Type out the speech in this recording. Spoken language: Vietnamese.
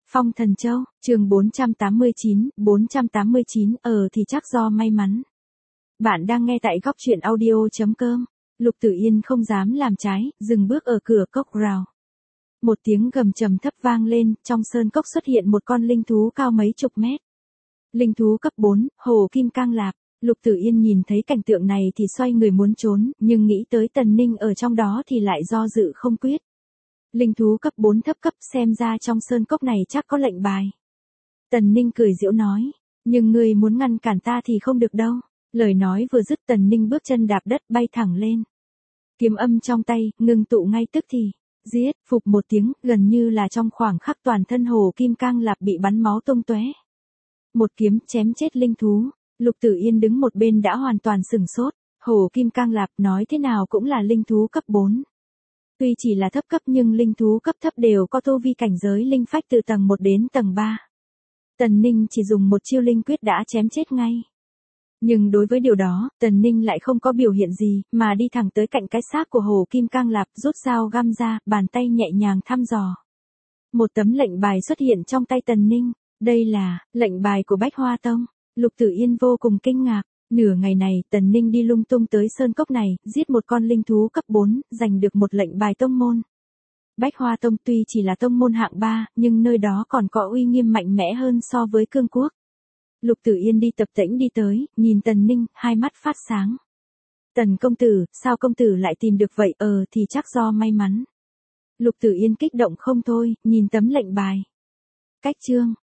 Phong Thần Châu, chương 489, thì chắc do may mắn. Bạn đang nghe tại góc truyện audio.com. Lục Tử Yên không dám làm trái, dừng bước ở cửa cốc rào. Một tiếng gầm trầm thấp vang lên, trong sơn cốc xuất hiện một con linh thú cao mấy chục mét. Linh thú cấp 4, Hồ Kim Cang Lạp. Lục Tử Yên nhìn thấy cảnh tượng này thì xoay người muốn trốn, nhưng nghĩ tới Tần Ninh ở trong đó thì lại do dự không quyết. Linh thú cấp 4 thấp cấp, xem ra trong sơn cốc này chắc có lệnh bài. Tần Ninh cười giễu nói, nhưng ngươi muốn ngăn cản ta thì không được đâu. Lời nói vừa dứt Tần Ninh bước chân đạp đất bay thẳng lên. Kiếm âm trong tay, ngưng tụ ngay tức thì. Giết, phục một tiếng, gần như là trong khoảng khắc toàn thân Hồ Kim Cang Lạp bị bắn máu tung tóe. Một kiếm chém chết linh thú. Lục Tử Yên đứng một bên đã hoàn toàn sửng sốt. Hồ Kim Cang Lạp nói thế nào cũng là linh thú cấp 4. Tuy chỉ là thấp cấp nhưng linh thú cấp thấp đều có tu vi cảnh giới linh phách từ tầng 1 đến tầng 3. Tần Ninh chỉ dùng một chiêu linh quyết đã chém chết ngay. Nhưng đối với điều đó, Tần Ninh lại không có biểu hiện gì, mà đi thẳng tới cạnh cái xác của Hồ Kim Cang Lạp, rút dao găm ra, bàn tay nhẹ nhàng thăm dò. Một tấm lệnh bài xuất hiện trong tay Tần Ninh. Đây là lệnh bài của Bách Hoa Tông. Lục Tử Yên vô cùng kinh ngạc. Nửa ngày này, Tần Ninh đi lung tung tới sơn cốc này, giết một con linh thú cấp 4, giành được một lệnh bài tông môn. Bách Hoa Tông tuy chỉ là tông môn hạng 3, nhưng nơi đó còn có uy nghiêm mạnh mẽ hơn so với Cương Quốc. Lục Tử Yên đi tập tễnh đi tới, nhìn Tần Ninh, hai mắt phát sáng. Tần công tử, sao công tử lại tìm được vậy? Thì chắc do may mắn. Lục Tử Yên kích động không thôi, nhìn tấm lệnh bài. Cách chương